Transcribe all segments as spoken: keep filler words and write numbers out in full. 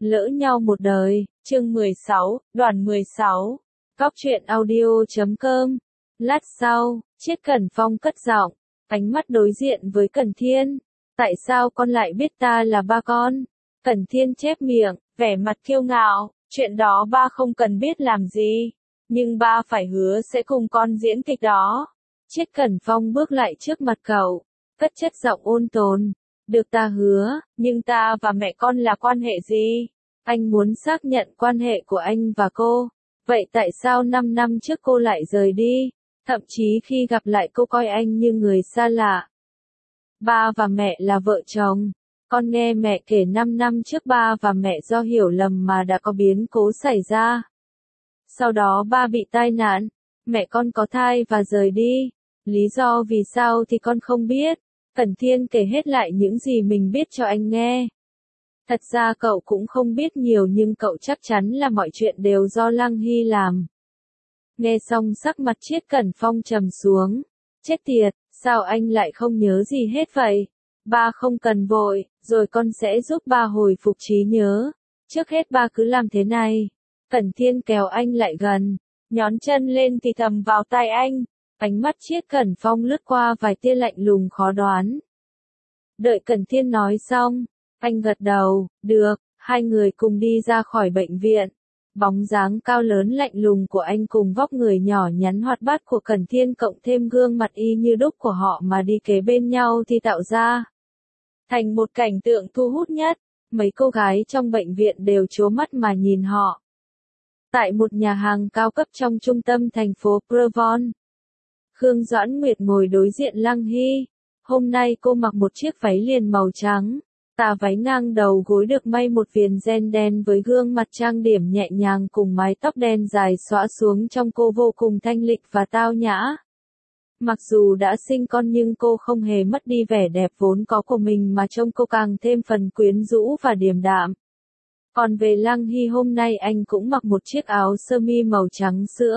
Lỡ nhau một đời, chương mười sáu, đoàn mười sáu, Cóc truyện audio chấm com. Lát sau, Triết Cẩn Phong cất giọng, ánh mắt đối diện với Cẩn Thiên. Tại sao con lại biết ta là ba con? Cẩn Thiên chép miệng, vẻ mặt kiêu ngạo, chuyện đó ba không cần biết làm gì. Nhưng ba phải hứa sẽ cùng con diễn kịch đó. Triết Cẩn Phong bước lại trước mặt cậu, cất chất giọng ôn tồn. Được ta hứa, nhưng ta và mẹ con là quan hệ gì? Anh muốn xác nhận quan hệ của anh và cô. Vậy tại sao năm năm trước cô lại rời đi? Thậm chí khi gặp lại cô coi anh như người xa lạ. Ba và mẹ là vợ chồng. Con nghe mẹ kể năm năm trước ba và mẹ do hiểu lầm mà đã có biến cố xảy ra. Sau đó ba bị tai nạn, mẹ con có thai và rời đi. Lý do vì sao thì con không biết. Cẩn Thiên kể hết lại những gì mình biết cho anh nghe. Thật ra cậu cũng không biết nhiều nhưng cậu chắc chắn là mọi chuyện đều do Lăng Hy làm. Nghe xong sắc mặt Triết Cẩn Phong trầm xuống. Chết tiệt, sao anh lại không nhớ gì hết vậy? Ba không cần vội, rồi con sẽ giúp ba hồi phục trí nhớ. Trước hết ba cứ làm thế này. Cẩn Thiên kéo anh lại gần, nhón chân lên thì thầm vào tai anh. Ánh mắt Triết Cẩn Phong lướt qua vài tia lạnh lùng khó đoán. Đợi Cẩn Thiên nói xong, anh gật đầu, được, hai người cùng đi ra khỏi bệnh viện. Bóng dáng cao lớn lạnh lùng của anh cùng vóc người nhỏ nhắn hoạt bát của Cẩn Thiên cộng thêm gương mặt y như đúc của họ mà đi kế bên nhau thì tạo ra thành một cảnh tượng thu hút nhất. Mấy cô gái trong bệnh viện đều trố mắt mà nhìn họ. Tại một nhà hàng cao cấp trong trung tâm thành phố Provence, Khương Doãn Nguyệt ngồi đối diện Lăng Hy. Hôm nay cô mặc một chiếc váy liền màu trắng. Tà váy ngang đầu gối được may một viền ren đen với gương mặt trang điểm nhẹ nhàng cùng mái tóc đen dài xõa xuống trông cô vô cùng thanh lịch và tao nhã. Mặc dù đã sinh con nhưng cô không hề mất đi vẻ đẹp vốn có của mình mà trông cô càng thêm phần quyến rũ và điềm đạm. Còn về Lăng Hy hôm nay anh cũng mặc một chiếc áo sơ mi màu trắng sữa.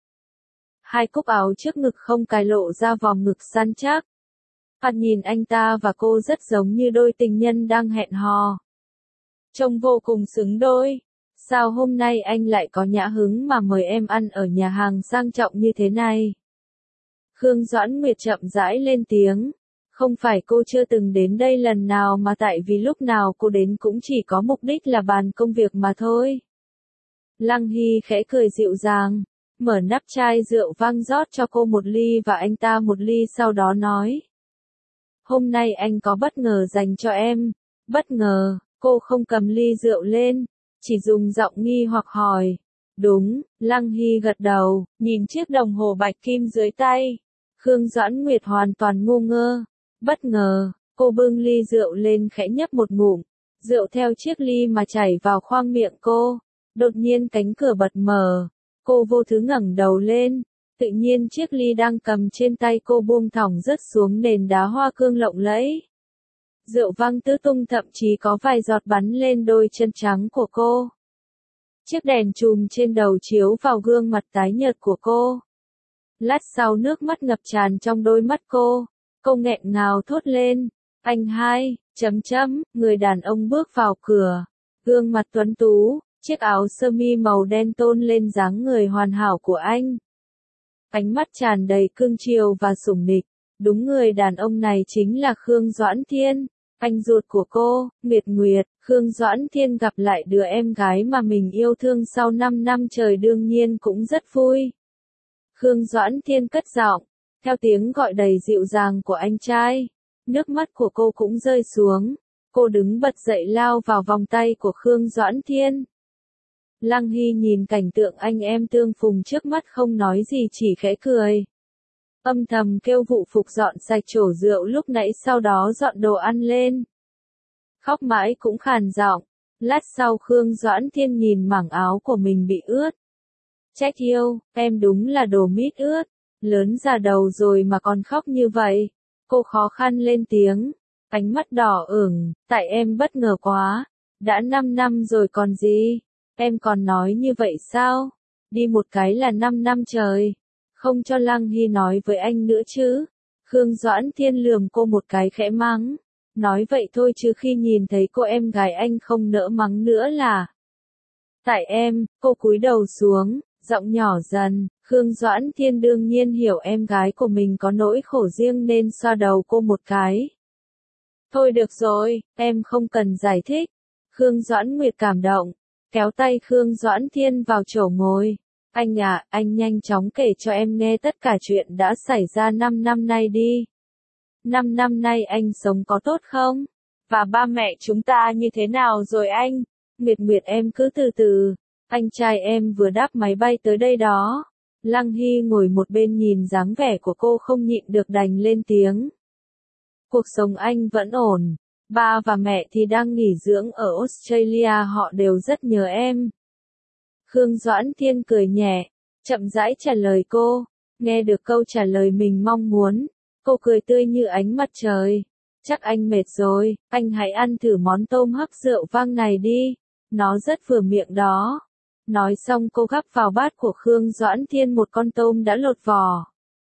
Hai cúc áo trước ngực không cài lộ ra vòng ngực săn chắc. Thoạt nhìn anh ta và cô rất giống như đôi tình nhân đang hẹn hò. Trông vô cùng xứng đôi. Sao hôm nay anh lại có nhã hứng mà mời em ăn ở nhà hàng sang trọng như thế này? Khương Doãn Nguyệt chậm rãi lên tiếng. Không phải cô chưa từng đến đây lần nào mà tại vì lúc nào cô đến cũng chỉ có mục đích là bàn công việc mà thôi. Lăng Hy khẽ cười dịu dàng, mở nắp chai rượu vang rót cho cô một ly và anh ta một ly sau đó nói. Hôm nay anh có bất ngờ dành cho em. Bất ngờ, cô không cầm ly rượu lên, chỉ dùng giọng nghi hoặc hỏi. Đúng, Lăng Hy gật đầu, nhìn chiếc đồng hồ bạch kim dưới tay. Khương Doãn Nguyệt hoàn toàn ngu ngơ. Bất ngờ, cô bưng ly rượu lên khẽ nhấp một ngụm. Rượu theo chiếc ly mà chảy vào khoang miệng cô. Đột nhiên cánh cửa bật mở. Cô vô thứ ngẩng đầu lên. Tự nhiên chiếc ly đang cầm trên tay cô buông thõng rớt xuống nền đá hoa cương lộng lẫy. Rượu văng tứ tung thậm chí có vài giọt bắn lên đôi chân trắng của cô. Chiếc đèn chùm trên đầu chiếu vào gương mặt tái nhợt của cô. Lát sau nước mắt ngập tràn trong đôi mắt cô. Cô nghẹn ngào thốt lên. Anh hai, chấm chấm, người đàn ông bước vào cửa. Gương mặt tuấn tú, chiếc áo sơ mi màu đen tôn lên dáng người hoàn hảo của anh. Ánh mắt tràn đầy cương chiều và sủng nịch. Đúng, người đàn ông này chính là Khương Doãn Thiên, anh ruột của cô, Nguyệt Nguyệt. Khương Doãn Thiên gặp lại đứa em gái mà mình yêu thương sau năm năm trời đương nhiên cũng rất vui. Khương Doãn Thiên cất giọng, theo tiếng gọi đầy dịu dàng của anh trai. Nước mắt của cô cũng rơi xuống. Cô đứng bật dậy lao vào vòng tay của Khương Doãn Thiên. Lăng Hy nhìn cảnh tượng anh em tương phùng trước mắt không nói gì chỉ khẽ cười. Âm thầm kêu vụ phục dọn sạch chổ rượu lúc nãy sau đó dọn đồ ăn lên. Khóc mãi cũng khàn giọng. Lát sau Khương Doãn Thiên nhìn mảng áo của mình bị ướt. Trách yêu, em đúng là đồ mít ướt. Lớn già đầu rồi mà còn khóc như vậy. Cô khó khăn lên tiếng. Ánh mắt đỏ ửng, tại em bất ngờ quá. Đã năm năm rồi còn gì. Em còn nói như vậy sao? Đi một cái là năm năm trời. Không cho Lăng Hy nói với anh nữa chứ. Khương Doãn Thiên lườm cô một cái khẽ mắng. Nói vậy thôi chứ khi nhìn thấy cô em gái anh không nỡ mắng nữa là. Tại em, cô cúi đầu xuống, giọng nhỏ dần, Khương Doãn Thiên đương nhiên hiểu em gái của mình có nỗi khổ riêng nên xoa đầu cô một cái. Thôi được rồi, em không cần giải thích. Khương Doãn Nguyệt cảm động, kéo tay Khương Doãn Thiên vào chỗ ngồi. Anh à, anh nhanh chóng kể cho em nghe tất cả chuyện đã xảy ra năm năm nay đi. Năm năm nay anh sống có tốt không? Và ba mẹ chúng ta như thế nào rồi anh? Nguyệt Nguyệt em cứ từ từ. Anh trai em vừa đáp máy bay tới đây đó. Lăng Hy ngồi một bên nhìn dáng vẻ của cô không nhịn được đành lên tiếng. Cuộc sống anh vẫn ổn. Ba và mẹ thì đang nghỉ dưỡng ở Australia, họ đều rất nhớ em. Khương Doãn Thiên cười nhẹ, chậm rãi trả lời cô. Nghe được câu trả lời mình mong muốn, cô cười tươi như ánh mặt trời. Chắc anh mệt rồi, anh hãy ăn thử món tôm hấp rượu vang này đi. Nó rất vừa miệng đó. Nói xong cô gắp vào bát của Khương Doãn Thiên một con tôm đã lột vỏ.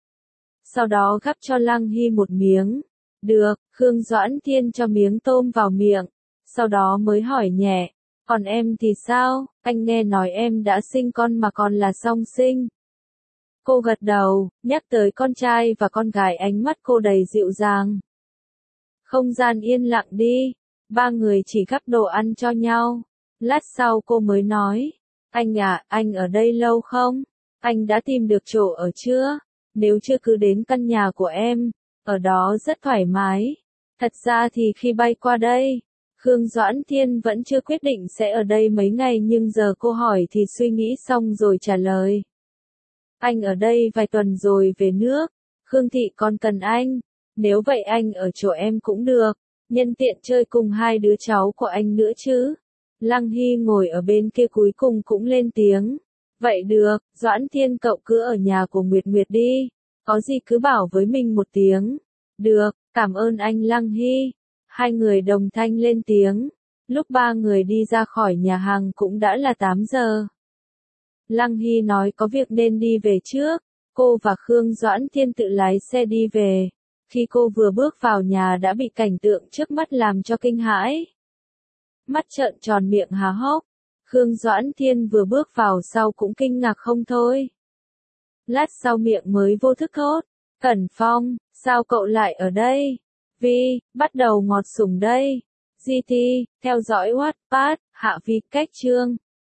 Sau đó gắp cho Lăng Hy một miếng. Được, Khương Doãn Thiên cho miếng tôm vào miệng. Sau đó mới hỏi nhẹ, còn em thì sao, anh nghe nói em đã sinh con mà còn là song sinh. Cô gật đầu, nhắc tới con trai và con gái ánh mắt cô đầy dịu dàng. Không gian yên lặng đi, ba người chỉ gắp đồ ăn cho nhau. Lát sau cô mới nói, anh à, anh ở đây lâu không? Anh đã tìm được chỗ ở chưa? Nếu chưa cứ đến căn nhà của em, ở đó rất thoải mái. Thật ra thì khi bay qua đây, Khương Doãn Thiên vẫn chưa quyết định sẽ ở đây mấy ngày nhưng giờ cô hỏi thì suy nghĩ xong rồi trả lời. Anh ở đây vài tuần rồi về nước, Khương Thị còn cần anh, nếu vậy anh ở chỗ em cũng được, nhân tiện chơi cùng hai đứa cháu của anh nữa chứ. Lăng Hy ngồi ở bên kia cuối cùng cũng lên tiếng. Vậy được, Doãn Thiên cậu cứ ở nhà của Nguyệt Nguyệt đi, có gì cứ bảo với mình một tiếng. Được, cảm ơn anh Lăng Hy. Hai người đồng thanh lên tiếng. Lúc ba người đi ra khỏi nhà hàng cũng đã là tám giờ. Lăng Hy nói có việc nên đi về trước. Cô và Khương Doãn Thiên tự lái xe đi về. Khi cô vừa bước vào nhà đã bị cảnh tượng trước mắt làm cho kinh hãi. Mắt trợn tròn miệng há hốc. Khương Doãn Thiên vừa bước vào sau cũng kinh ngạc không thôi. Lát sau miệng mới vô thức thốt. Cẩn Phong, sao cậu lại ở đây? Vi, bắt đầu ngọt sủng đây. giê tê, theo dõi Wattpad, hạ vi cách chương.